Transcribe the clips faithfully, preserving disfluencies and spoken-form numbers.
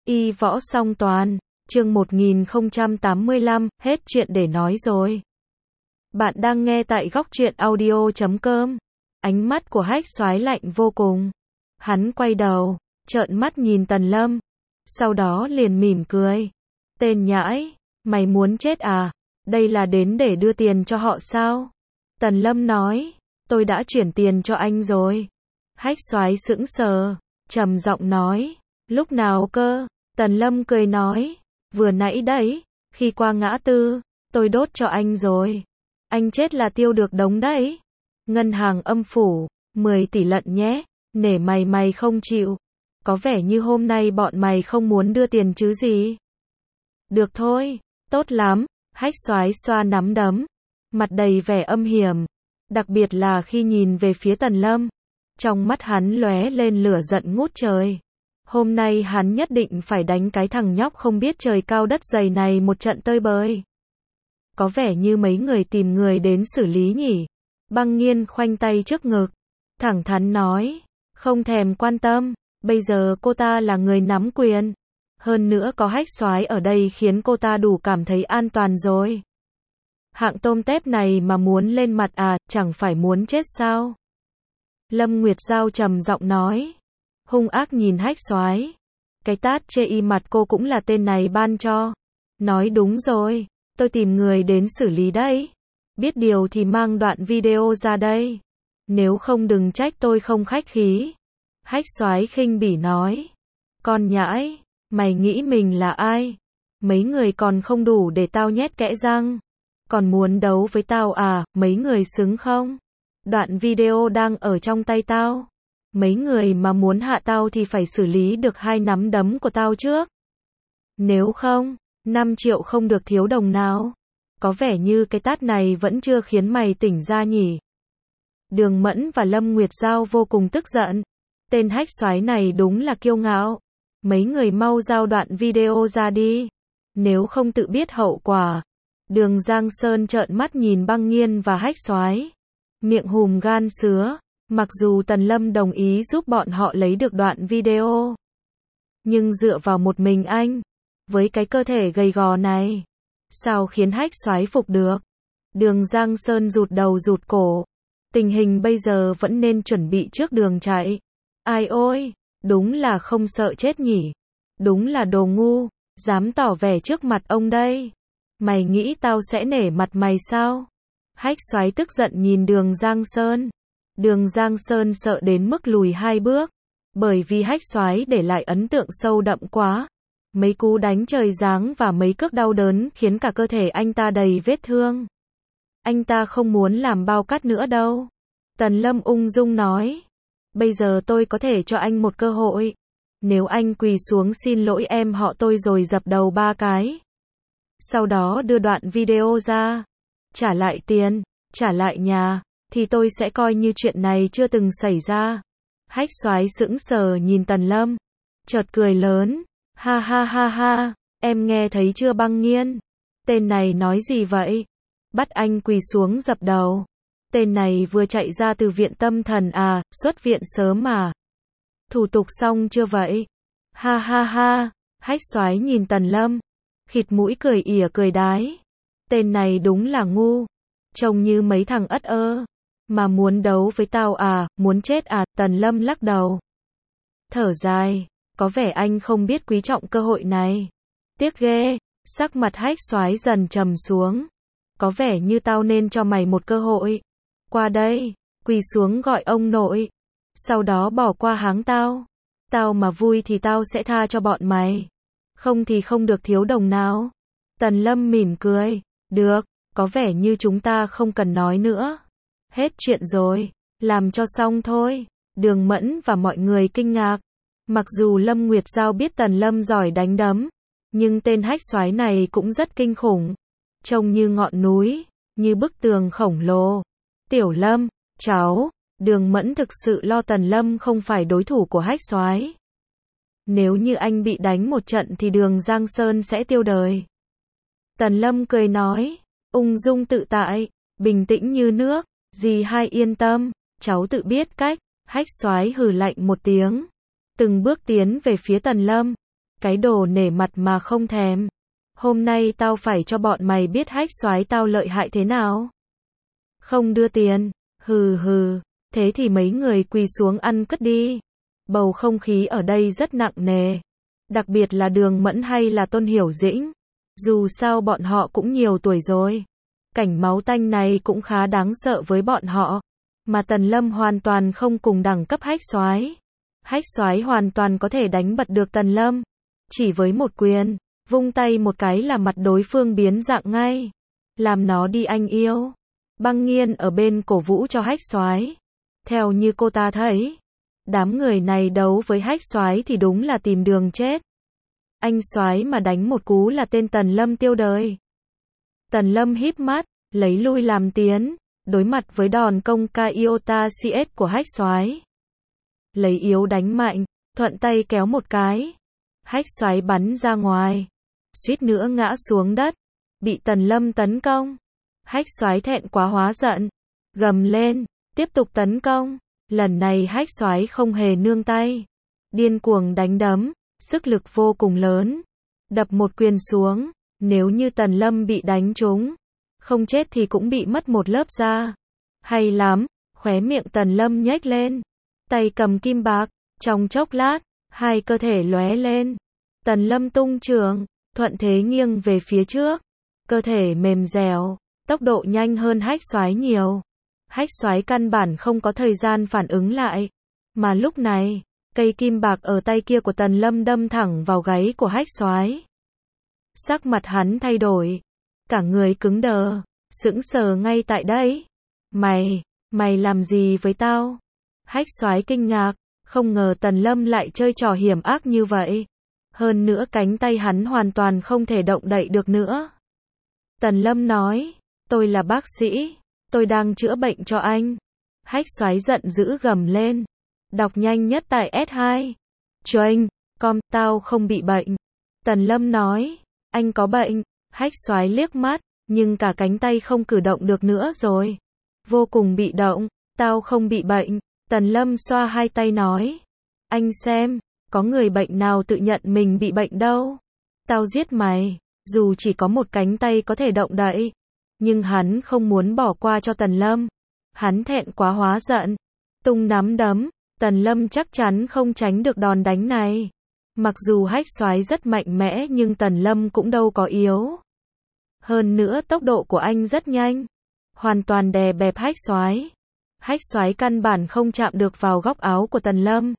Y võ song toàn, chương một nghìn không trăm tám mươi lăm, hết chuyện để nói rồi. Bạn đang nghe tại góc truyện audio chấm com. Ánh mắt của Hách Soái lạnh vô cùng. Hắn quay đầu, trợn mắt nhìn Tần Lâm. Sau đó liền mỉm cười. Tên nhãi, mày muốn chết à? Đây là đến để đưa tiền cho họ sao? Tần Lâm nói, tôi đã chuyển tiền cho anh rồi. Hách Soái sững sờ, trầm giọng nói, lúc nào cơ? Tần Lâm cười nói, vừa nãy đấy, khi qua ngã tư, tôi đốt cho anh rồi. Anh chết là tiêu được đống đấy. Ngân hàng âm phủ, mười tỷ lận nhé, nể mày mày không chịu. Có vẻ như hôm nay bọn mày không muốn đưa tiền chứ gì. Được thôi, tốt lắm, Hách Soái xoa nắm đấm, mặt đầy vẻ âm hiểm, đặc biệt là khi nhìn về phía Tần Lâm. Trong mắt hắn lóe lên lửa giận ngút trời. Hôm nay hắn nhất định phải đánh cái thằng nhóc không biết trời cao đất dày này một trận tơi bời. Có vẻ như mấy người tìm người đến xử lý nhỉ. Băng Nghiên khoanh tay trước ngực, thẳng thắn nói, không thèm quan tâm, bây giờ cô ta là người nắm quyền. Hơn nữa có Hách Soái ở đây khiến cô ta đủ cảm thấy an toàn rồi. Hạng tôm tép này mà muốn lên mặt à, chẳng phải muốn chết sao? Lâm Nguyệt Giao trầm giọng nói, hung ác nhìn Hách Soái. Cái tát chê y mặt cô cũng là tên này ban cho. Nói đúng rồi, tôi tìm người đến xử lý đấy. Biết điều thì mang đoạn video ra đây. Nếu không đừng trách tôi không khách khí. Hách Soái khinh bỉ nói, con nhãi, mày nghĩ mình là ai? Mấy người còn không đủ để tao nhét kẽ răng. Còn muốn đấu với tao à, mấy người xứng không? Đoạn video đang ở trong tay tao. Mấy người mà muốn hạ tao thì phải xử lý được hai nắm đấm của tao trước. Nếu không, năm triệu không được thiếu đồng nào. Có vẻ như cái tát này vẫn chưa khiến mày tỉnh ra nhỉ. Đường Mẫn và Lâm Nguyệt Giao vô cùng tức giận. Tên Hách Soái này đúng là kiêu ngạo. Mấy người mau giao đoạn video ra đi. Nếu không tự biết hậu quả. Đường Giang Sơn trợn mắt nhìn Băng Nghiên và Hách Soái. Miệng hùm gan sứa. Mặc dù Tần Lâm đồng ý giúp bọn họ lấy được đoạn video. Nhưng dựa vào một mình anh. Với cái cơ thể gầy gò này. Sao khiến Hách Soái phục được? Đường Giang Sơn rụt đầu rụt cổ. Tình hình bây giờ vẫn nên chuẩn bị trước đường chạy. Ai ôi, đúng là không sợ chết nhỉ. Đúng là đồ ngu, dám tỏ vẻ trước mặt ông đây. Mày nghĩ tao sẽ nể mặt mày sao? Hách Soái tức giận nhìn Đường Giang Sơn. Đường Giang Sơn sợ đến mức lùi hai bước. Bởi vì Hách Soái để lại ấn tượng sâu đậm quá. Mấy cú đánh trời giáng và mấy cước đau đớn khiến cả cơ thể anh ta đầy vết thương. Anh ta không muốn làm bao cát nữa đâu. Tần Lâm ung dung nói. Bây giờ tôi có thể cho anh một cơ hội. Nếu anh quỳ xuống xin lỗi em họ tôi rồi dập đầu ba cái. Sau đó đưa đoạn video ra. Trả lại tiền, trả lại nhà. Thì tôi sẽ coi như chuyện này chưa từng xảy ra. Hách Soái sững sờ nhìn Tần Lâm. Chợt cười lớn. Ha ha ha ha, em nghe thấy chưa Băng Nghiên? Tên này nói gì vậy? Bắt anh quỳ xuống dập đầu. Tên này vừa chạy ra từ viện tâm thần à, xuất viện sớm mà. Thủ tục xong chưa vậy? Ha ha ha, Hách Soái nhìn Tần Lâm. Khịt mũi cười ỉa cười đái. Tên này đúng là ngu. Trông như mấy thằng ất ơ. Mà muốn đấu với tao à, muốn chết à, Tần Lâm lắc đầu. Thở dài. Có vẻ anh không biết quý trọng cơ hội này. Tiếc ghê, sắc mặt Hách Soái dần trầm xuống. Có vẻ như tao nên cho mày một cơ hội. Qua đây, quỳ xuống gọi ông nội. Sau đó bỏ qua háng tao. Tao mà vui thì tao sẽ tha cho bọn mày. Không thì không được thiếu đồng nào. Tần Lâm mỉm cười. Được, có vẻ như chúng ta không cần nói nữa. Hết chuyện rồi, làm cho xong thôi. Đường Mẫn và mọi người kinh ngạc. Mặc dù Lâm Nguyệt Giao biết Tần Lâm giỏi đánh đấm, nhưng tên Hách Soái này cũng rất kinh khủng. Trông như ngọn núi, như bức tường khổng lồ. Tiểu Lâm, cháu, Đường Mẫn thực sự lo Tần Lâm không phải đối thủ của Hách Soái. Nếu như anh bị đánh một trận thì Đường Giang Sơn sẽ tiêu đời. Tần Lâm cười nói, ung dung tự tại, bình tĩnh như nước, dì hai yên tâm, cháu tự biết cách. Hách Soái hừ lạnh một tiếng. Từng bước tiến về phía Tần Lâm. Cái đồ nể mặt mà không thèm. Hôm nay tao phải cho bọn mày biết hách soái tao lợi hại thế nào. Không đưa tiền, hừ hừ, thế thì mấy người quỳ xuống ăn cất đi. Bầu không khí ở đây rất nặng nề. Đặc biệt là Đường Mẫn hay là Tôn Hiểu Dĩnh. Dù sao bọn họ cũng nhiều tuổi rồi. Cảnh máu tanh này cũng khá đáng sợ với bọn họ. Mà Tần Lâm hoàn toàn không cùng đẳng cấp hách soái. Hách soái hoàn toàn có thể đánh bật được Tần Lâm. Chỉ với một quyền, vung tay một cái là mặt đối phương biến dạng ngay. Làm nó đi anh yêu. Băng Nghiên ở bên cổ vũ cho hách soái. Theo như cô ta thấy, đám người này đấu với hách soái thì đúng là tìm đường chết. Anh soái mà đánh một cú là tên Tần Lâm tiêu đời. Tần Lâm híp mắt, lấy lui làm tiến, đối mặt với đòn công ca Iota xê ét của hách soái. Lấy yếu đánh mạnh, thuận tay kéo một cái. Hách soái bắn ra ngoài, suýt nữa ngã xuống đất, bị Tần Lâm tấn công. Hách soái thẹn quá hóa giận, gầm lên, tiếp tục tấn công. Lần này hách soái không hề nương tay, điên cuồng đánh đấm, sức lực vô cùng lớn, đập một quyền xuống. Nếu như Tần Lâm bị đánh trúng, không chết thì cũng bị mất một lớp da. Hay lắm, khóe miệng Tần Lâm nhếch lên, tay cầm kim bạc, trong chốc lát, hai cơ thể lóe lên. Tần Lâm tung trường, thuận thế nghiêng về phía trước, cơ thể mềm dẻo, tốc độ nhanh hơn hách soái nhiều. Hách soái căn bản không có thời gian phản ứng lại, mà lúc này, cây kim bạc ở tay kia của Tần Lâm đâm thẳng vào gáy của hách soái. Sắc mặt hắn thay đổi, cả người cứng đờ, sững sờ ngay tại đấy. Mày, mày làm gì với tao? Hách soái kinh ngạc, không ngờ Tần Lâm lại chơi trò hiểm ác như vậy. Hơn nữa cánh tay hắn hoàn toàn không thể động đậy được nữa. Tần Lâm nói, tôi là bác sĩ, tôi đang chữa bệnh cho anh. Hách soái giận dữ gầm lên, đọc nhanh nhất tại ét hai. Train, com, tao không bị bệnh. Tần Lâm nói, anh có bệnh. Hách soái liếc mắt, nhưng cả cánh tay không cử động được nữa rồi. Vô cùng bị động, tao không bị bệnh. Tần Lâm xoa hai tay nói, anh xem, có người bệnh nào tự nhận mình bị bệnh đâu. Tao giết mày, dù chỉ có một cánh tay có thể động đậy. Nhưng hắn không muốn bỏ qua cho Tần Lâm. Hắn thẹn quá hóa giận, tung nắm đấm. Tần Lâm chắc chắn không tránh được đòn đánh này. Mặc dù hách soái rất mạnh mẽ nhưng Tần Lâm cũng đâu có yếu. Hơn nữa tốc độ của anh rất nhanh, hoàn toàn đè bẹp hách soái. Hách soái căn bản không chạm được vào góc áo của Tần Lâm.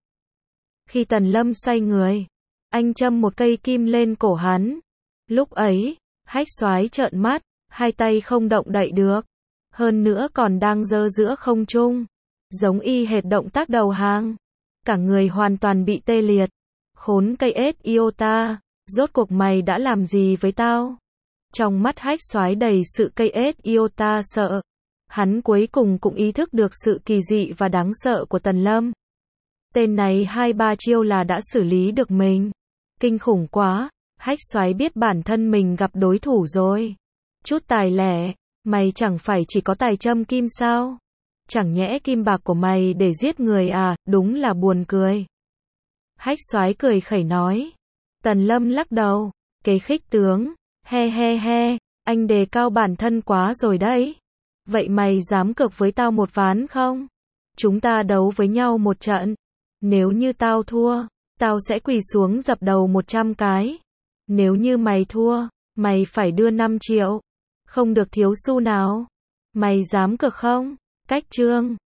Khi Tần Lâm xoay người, anh châm một cây kim lên cổ hắn. Lúc ấy, hách soái trợn mắt, hai tay không động đậy được, hơn nữa còn đang giơ giữa không trung, giống y hệt động tác đầu hàng. Cả người hoàn toàn bị tê liệt. Khốn cây ết Iota, rốt cuộc mày đã làm gì với tao? Trong mắt hách soái đầy sự cây ết Iota sợ. Hắn cuối cùng cũng ý thức được sự kỳ dị và đáng sợ của Tần Lâm. Tên này hai ba chiêu là đã xử lý được mình. Kinh khủng quá, hách soái biết bản thân mình gặp đối thủ rồi. Chút tài lẻ, mày chẳng phải chỉ có tài châm kim sao? Chẳng nhẽ kim bạc của mày để giết người à, đúng là buồn cười. Hách soái cười khẩy nói. Tần Lâm lắc đầu, kế khích tướng, he he he, anh đề cao bản thân quá rồi đấy. Vậy mày dám cược với tao một ván không? Chúng ta đấu với nhau một trận. Nếu như tao thua, tao sẽ quỳ xuống dập đầu một trăm cái. Nếu như mày thua, mày phải đưa năm triệu. Không được thiếu xu nào. Mày dám cược không? Cách chương